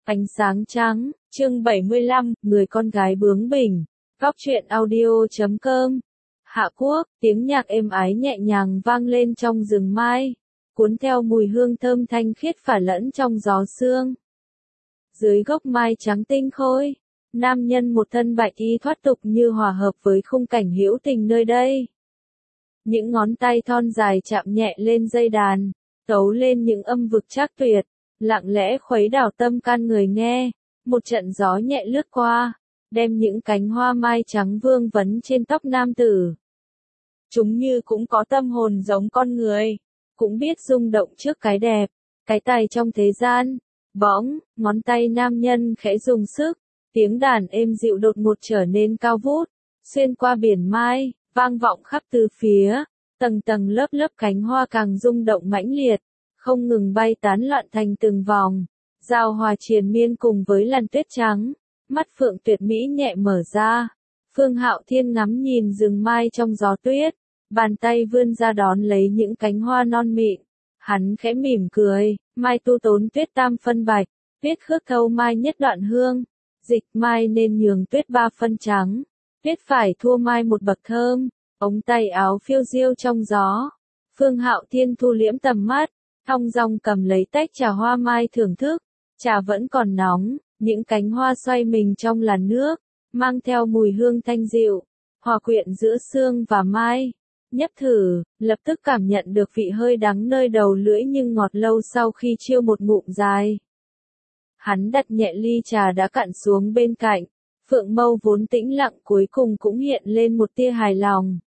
Ánh sáng trắng, chương 75, người con gái bướng bỉnh. Góc truyện audio.com. Hạ Quốc, tiếng nhạc êm ái nhẹ nhàng vang lên trong rừng mai, cuốn theo mùi hương thơm thanh khiết phả lẫn trong gió sương. Dưới gốc mai trắng tinh khôi, nam nhân một thân bạch y thoát tục như hòa hợp với khung cảnh hữu tình nơi đây. Những ngón tay thon dài chạm nhẹ lên dây đàn, tấu lên những âm vực trác tuyệt, lặng lẽ khuấy đảo tâm can người nghe. Một trận gió nhẹ lướt qua, đem những cánh hoa mai trắng vương vấn trên tóc nam tử. Chúng như cũng có tâm hồn giống con người, cũng biết rung động trước cái đẹp, cái tài trong thế gian. Bỗng, ngón tay nam nhân khẽ dùng sức, tiếng đàn êm dịu đột ngột trở nên cao vút, xuyên qua biển mai, vang vọng khắp tứ phía, tầng tầng lớp lớp cánh hoa càng rung động mãnh liệt, không ngừng bay tán loạn thành từng vòng, giao hòa triền miên cùng với làn tuyết trắng. Mắt phượng tuyệt mỹ nhẹ mở ra, Phương Hạo Thiên ngắm nhìn rừng mai trong gió tuyết, bàn tay vươn ra đón lấy những cánh hoa non mịn. Hắn khẽ mỉm cười, mai tu tốn tuyết tam phân bạch, tuyết khước thâu mai nhất đoạn hương, dịch mai nên nhường tuyết ba phân trắng, tuyết phải thua mai một bậc thơm. Ống tay áo phiêu diêu trong gió, Phương Hạo Thiên thu liễm tầm mắt, thong dong cầm lấy tách trà hoa mai thưởng thức. Trà vẫn còn nóng, những cánh hoa xoay mình trong làn nước, mang theo mùi hương thanh dịu, hòa quyện giữa sương và mai. Nhấp thử, lập tức cảm nhận được vị hơi đắng nơi đầu lưỡi nhưng ngọt lâu sau khi chiêu một ngụm dài. Hắn đặt nhẹ ly trà đã cạn xuống bên cạnh, phượng mâu vốn tĩnh lặng cuối cùng cũng hiện lên một tia hài lòng.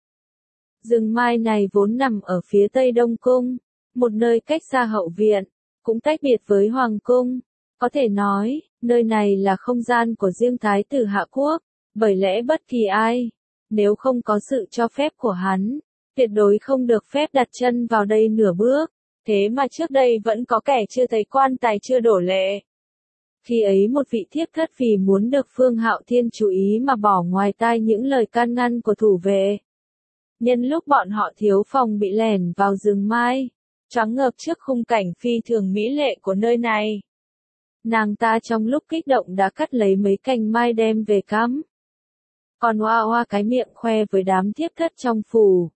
Rừng mai này vốn nằm ở phía tây đông cung, một nơi cách xa hậu viện, cũng tách biệt với hoàng cung. Có thể nói, nơi này là không gian của riêng thái tử Hạ Quốc, bởi lẽ bất kỳ ai, nếu không có sự cho phép của hắn, tuyệt đối không được phép đặt chân vào đây nửa bước. Thế mà trước đây vẫn có kẻ chưa thấy quan tài chưa đổ lệ. Khi ấy một vị thiếp thất vì muốn được Phương Hạo Thiên chú ý mà bỏ ngoài tai những lời can ngăn của thủ vệ. Nhân lúc bọn họ thiếu phòng bị lẻn vào rừng mai, choáng ngợp trước khung cảnh phi thường mỹ lệ của nơi này. Nàng ta trong lúc kích động đã cắt lấy mấy cành mai đem về cắm. Còn hoa hoa cái miệng khoe với đám thiếp thất trong phủ.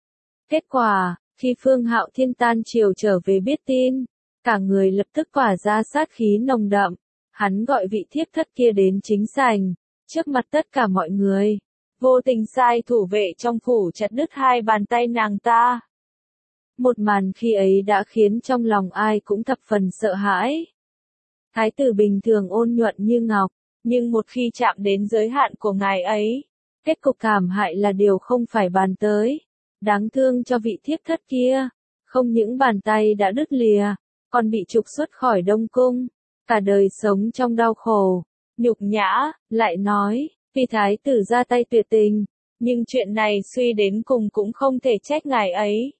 Kết quả, khi Phương Hạo Thiên tan chiều trở về biết tin, cả người lập tức tỏa ra sát khí nồng đậm. Hắn gọi vị thiếp thất kia đến chính sảnh, trước mặt tất cả mọi người, vô tình sai thủ vệ trong phủ chặt đứt hai bàn tay nàng ta. Một màn khi ấy đã khiến trong lòng ai cũng thập phần sợ hãi. Thái tử bình thường ôn nhuận như ngọc, nhưng một khi chạm đến giới hạn của ngài ấy, kết cục thảm hại là điều không phải bàn tới. Đáng thương cho vị thiếp thất kia, không những bàn tay đã đứt lìa, còn bị trục xuất khỏi Đông Cung, cả đời sống trong đau khổ, nhục nhã. Lại nói, vì thái tử ra tay tuyệt tình, nhưng chuyện này suy đến cùng cũng không thể trách ngài ấy.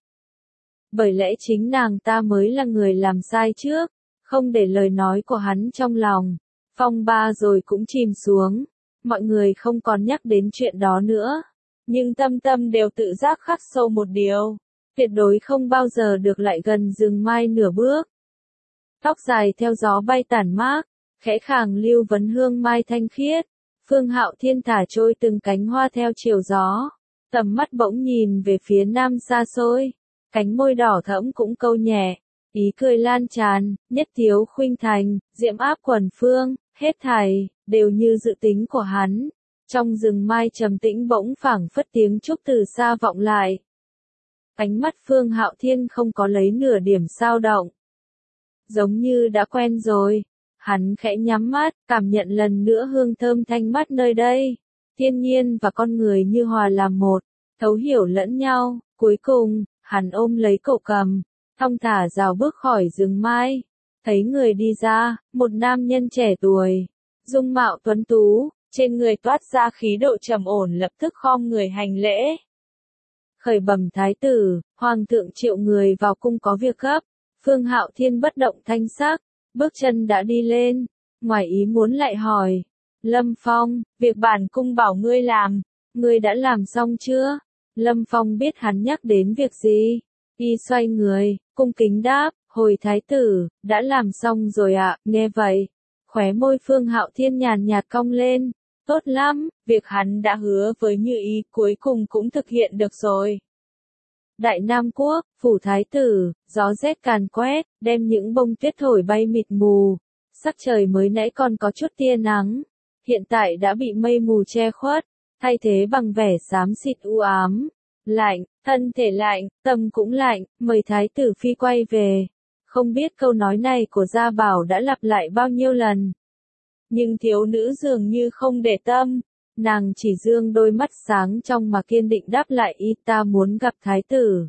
Bởi lẽ chính nàng ta mới là người làm sai trước. Không để lời nói của hắn trong lòng, phong ba rồi cũng chìm xuống, mọi người không còn nhắc đến chuyện đó nữa, nhưng tâm tâm đều tự giác khắc sâu một điều, tuyệt đối không bao giờ được lại gần rừng mai nửa bước. Tóc dài theo gió bay tản mát, khẽ khàng lưu vấn hương mai thanh khiết, Phương Hạo Thiên thả trôi từng cánh hoa theo chiều gió, tầm mắt bỗng nhìn về phía nam xa xôi, cánh môi đỏ thẫm cũng câu nhẹ. Ý cười lan tràn, nhất thiếu khuynh thành, diễm áp quần phương, hết thảy, đều như dự tính của hắn. Trong rừng mai trầm tĩnh bỗng phảng phất tiếng trúc từ xa vọng lại. Ánh mắt Phương Hạo Thiên không có lấy nửa điểm xao động. Giống như đã quen rồi, hắn khẽ nhắm mắt, cảm nhận lần nữa hương thơm thanh mát nơi đây. Thiên nhiên và con người như hòa làm một, thấu hiểu lẫn nhau. Cuối cùng, hắn ôm lấy cậu cầm, thong thả rào bước khỏi rừng mai, thấy người đi ra, một nam nhân trẻ tuổi, dung mạo tuấn tú, trên người toát ra khí độ trầm ổn, lập tức khom người hành lễ. Khởi bẩm thái tử, hoàng thượng triệu người vào cung có việc gấp. Phương Hạo Thiên bất động thanh sắc, bước chân đã đi lên, ngoài ý muốn lại hỏi, Lâm Phong, việc bản cung bảo ngươi làm, ngươi đã làm xong chưa? Lâm Phong biết hắn nhắc đến việc gì, y xoay người, cung kính đáp, hồi thái tử, đã làm xong rồi ạ. Nghe vậy, Khóe môi Phương Hạo Thiên nhàn nhạt cong lên. Tốt lắm, việc hắn đã hứa với Như Ý cuối cùng cũng thực hiện được rồi. Đại Nam Quốc, phủ thái tử, gió rét càn quét, đem những bông tuyết thổi bay mịt mù. Sắc trời mới nãy còn có chút tia nắng, hiện tại đã bị mây mù che khuất, thay thế bằng vẻ xám xịt u ám. Lạnh, thân thể lạnh, tâm cũng lạnh, mời thái tử phi quay về. Không biết câu nói này của Gia Bảo đã lặp lại bao nhiêu lần. Nhưng thiếu nữ dường như không để tâm, nàng chỉ dương đôi mắt sáng trong mà kiên định đáp lại y ta muốn gặp thái tử.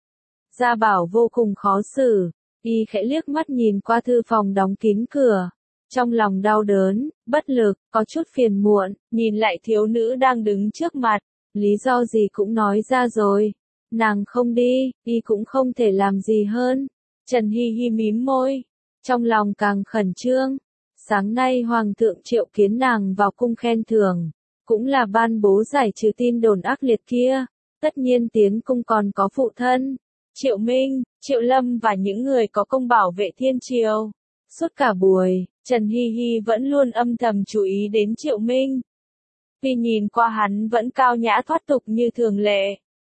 Gia Bảo vô cùng khó xử, y khẽ liếc mắt nhìn qua thư phòng đóng kín cửa. Trong lòng đau đớn, bất lực, có chút phiền muộn, nhìn lại thiếu nữ đang đứng trước mặt, lý do gì cũng nói ra rồi. Nàng không đi, y cũng không thể làm gì hơn. Trần Hi Hi mím môi, trong lòng càng khẩn trương. Sáng nay Hoàng thượng triệu kiến nàng vào cung khen thưởng, cũng là ban bố giải trừ tin đồn ác liệt kia. Tất nhiên tiến cung còn có phụ thân, Triệu Minh, Triệu Lâm và những người có công bảo vệ thiên triều. Suốt cả buổi, Trần Hi Hi vẫn luôn âm thầm chú ý đến Triệu Minh. Vì nhìn qua hắn vẫn cao nhã thoát tục như thường lệ.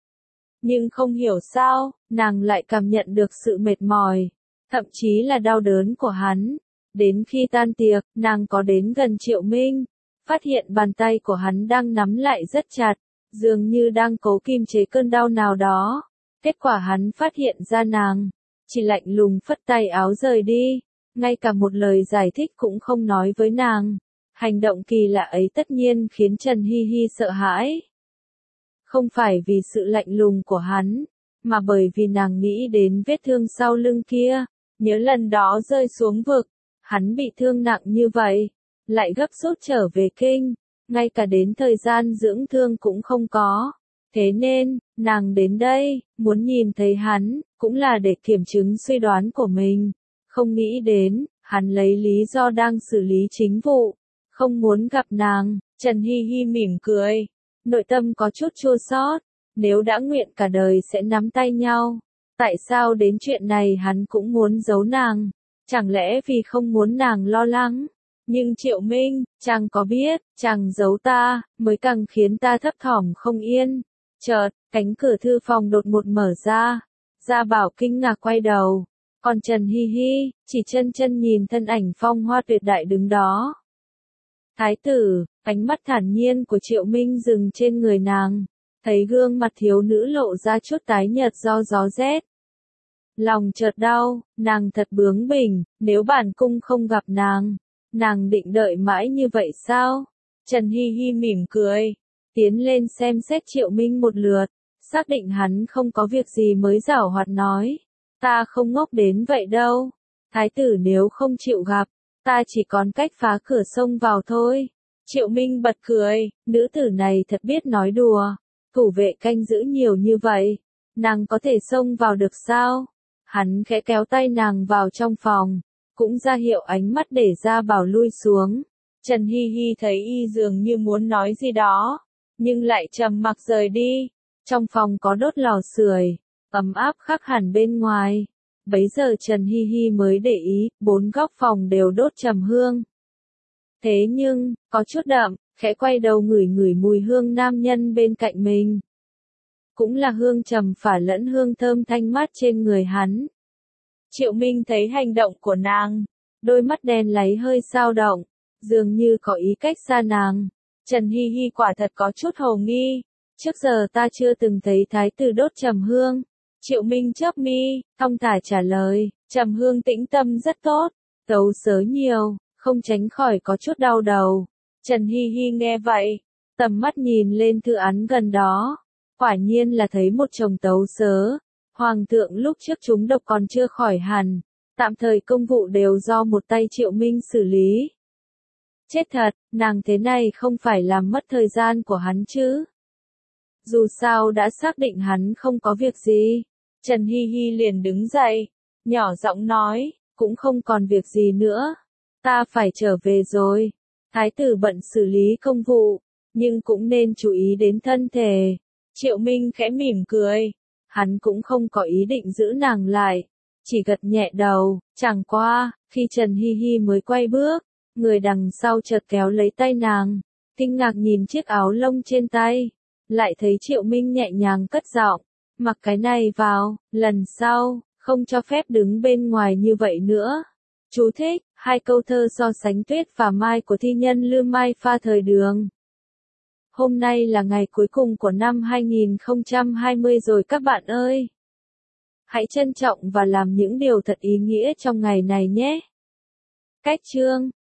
Nhưng không hiểu sao, nàng lại cảm nhận được sự mệt mỏi, thậm chí là đau đớn của hắn. Đến khi tan tiệc, nàng có đến gần Triệu Minh, phát hiện bàn tay của hắn đang nắm lại rất chặt, dường như đang cố kiềm chế cơn đau nào đó. Kết quả hắn phát hiện ra nàng, chỉ lạnh lùng phất tay áo rời đi, ngay cả một lời giải thích cũng không nói với nàng. Hành động kỳ lạ ấy tất nhiên khiến Trần Hi Hi sợ hãi. Không phải vì sự lạnh lùng của hắn, mà bởi vì nàng nghĩ đến vết thương sau lưng kia, nhớ lần đó rơi xuống vực, hắn bị thương nặng như vậy, lại gấp rút trở về kinh, ngay cả đến thời gian dưỡng thương cũng không có. Thế nên, nàng đến đây, muốn nhìn thấy hắn, cũng là để kiểm chứng suy đoán của mình. Không nghĩ đến, hắn lấy lý do đang xử lý chính vụ, không muốn gặp nàng. Trần Hi Hi mỉm cười, nội tâm có chút chua xót. Nếu đã nguyện cả đời sẽ nắm tay nhau, tại sao đến chuyện này hắn cũng muốn giấu nàng? Chẳng lẽ vì không muốn nàng lo lắng? Nhưng Triệu Minh, chàng có biết, chàng giấu ta, mới càng khiến ta thấp thỏm không yên. Chợt, cánh cửa thư phòng đột ngột mở ra. Gia Bảo kinh ngạc quay đầu. Còn Trần Hi Hi, chỉ chân chân nhìn thân ảnh phong hoa tuyệt đại đứng đó. Thái tử, ánh mắt thản nhiên của Triệu Minh dừng trên người nàng. Thấy gương mặt thiếu nữ lộ ra chút tái nhợt do gió rét. Lòng chợt đau, nàng thật bướng bỉnh, nếu bản cung không gặp nàng định đợi mãi như vậy sao? Trần Hi Hi mỉm cười, tiến lên xem xét Triệu Minh một lượt, xác định hắn không có việc gì mới giảo hoạt nói. Ta không ngốc đến vậy đâu. Thái tử nếu không chịu gặp, ta chỉ còn cách phá cửa xông vào thôi. Triệu Minh bật cười, nữ tử này thật biết nói đùa. Thủ vệ canh giữ nhiều như vậy, nàng có thể xông vào được sao? Hắn khẽ kéo tay nàng vào trong phòng, cũng ra hiệu ánh mắt để Gia Bảo lui xuống. Trần Hi Hi thấy y dường như muốn nói gì đó, nhưng lại trầm mặc rời đi. Trong phòng có đốt lò sưởi, ấm áp khác hẳn bên ngoài. Bấy giờ Trần Hi Hi mới để ý, 4 góc phòng đều đốt trầm hương. Thế nhưng, có chút đậm, khẽ quay đầu ngửi ngửi mùi hương nam nhân bên cạnh mình. Cũng là hương trầm phả lẫn hương thơm thanh mát trên người hắn. Triệu Minh thấy hành động của nàng, đôi mắt đen láy hơi dao động, dường như có ý cách xa nàng. Trần Hi Hi quả thật có chút hồ nghi, trước giờ ta chưa từng thấy thái tử đốt trầm hương. Triệu Minh chớp mi, thong thả trả lời, trầm hương tĩnh tâm rất tốt, tấu sớ nhiều, không tránh khỏi có chút đau đầu. Trần Hi Hi nghe vậy, tầm mắt nhìn lên thư án gần đó, quả nhiên là thấy một chồng tấu sớ. Hoàng thượng lúc trước chúng độc còn chưa khỏi hẳn, tạm thời công vụ đều do một tay Triệu Minh xử lý. Chết thật, nàng thế này không phải làm mất thời gian của hắn chứ? Dù sao đã xác định hắn không có việc gì. Trần Hi Hi liền đứng dậy, nhỏ giọng nói, cũng không còn việc gì nữa. Ta phải trở về rồi. Thái tử bận xử lý công vụ, nhưng cũng nên chú ý đến thân thể. Triệu Minh khẽ mỉm cười. Hắn cũng không có ý định giữ nàng lại, chỉ gật nhẹ đầu. Chẳng qua, khi Trần Hi Hi mới quay bước, Người đằng sau chợt kéo lấy tay nàng, kinh ngạc nhìn chiếc áo lông trên tay, lại thấy Triệu Minh nhẹ nhàng cất giọng, mặc cái này vào, lần sau, không cho phép đứng bên ngoài như vậy nữa. Chú thích, hai câu thơ so sánh Tuyết và Mai của thi nhân Lư Mai Pha thời Đường. Hôm nay là ngày cuối cùng của năm 2020 rồi các bạn ơi. Hãy trân trọng và làm những điều thật ý nghĩa trong ngày này nhé. Cách chương